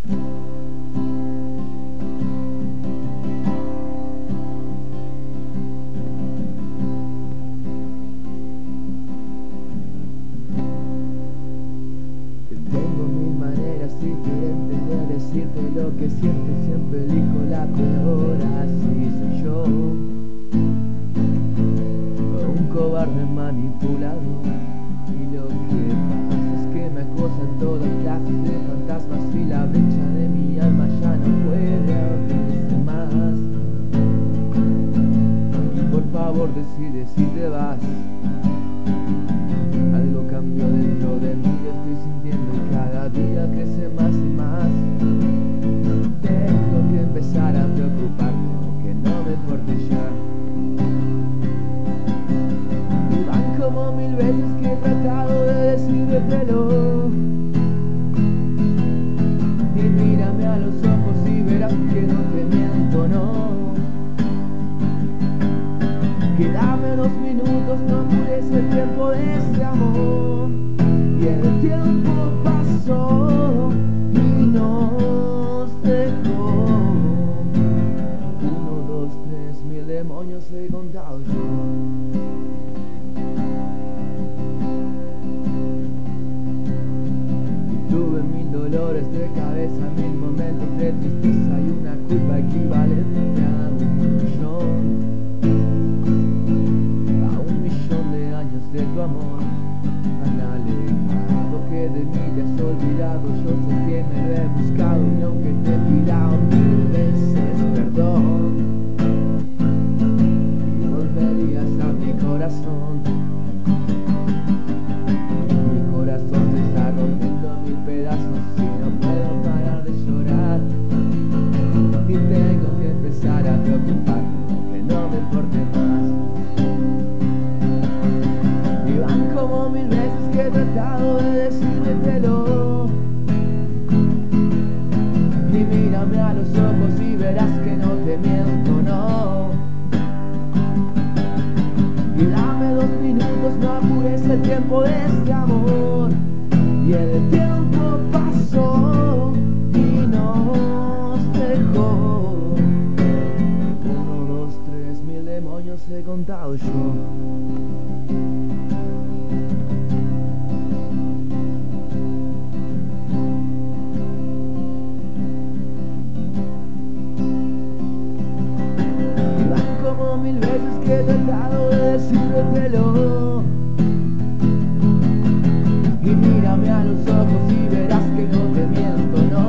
Tengo mil maneras diferentes de decirte lo que sientes, siempre elijo la peor, así soy yo. Un cobarde manipulador, y lo que pasa es que me acosan todas clases de fantasmas y la brecha de mi alma ya no puede abrirse más. Y por favor decide si te vas. Algo cambió dentro de mí, yo estoy sintiendo y cada día crece más y más. Tengo que empezar a preocuparme, aunque no me importe ya. Y van como mil veces que he tratado de decírtelo. Y mírame a los ojos y verás que no te miento, no. Quédame 2 minutos, no apures el tiempo de este amor. Y el tiempo pasó y nos dejó. 1, 2, 3, 1000 demonios he contado yo. Y tuve 1000 dolores de cabeza, 1000 momentos de tristeza y una culpa equivalente a 1.000.000 de tu amor. Tan alejado que de mí te has olvidado, yo sé que me lo he buscado y aunque te he pidado 1000 veces perdón, y volverías a mi corazón. Mi corazón se está rompiendo en 1000 pedazos y no puedo parar de llorar. Y tengo que empezar a preocuparme, que no me importe más. Como 1000 veces que he tratado de decírtelo. Y mírame a los ojos y verás que no te miento, no. Y dame 2 minutos, no apures el tiempo de este amor. Y el tiempo pasó y nos dejó. 1, 2, 3, 1000 demonios he contado yo. Como 1000 veces que he tratado de decírtelo. Y mírame a los ojos y verás que no te miento, no.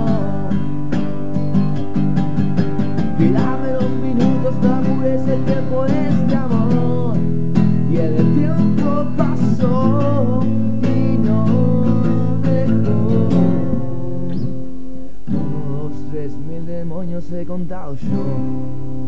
Y dame 2 minutos, no apures el tiempo de este amor. Y el tiempo pasó y nos dejó. 1, 2, 3, 1000 demonios he contado yo.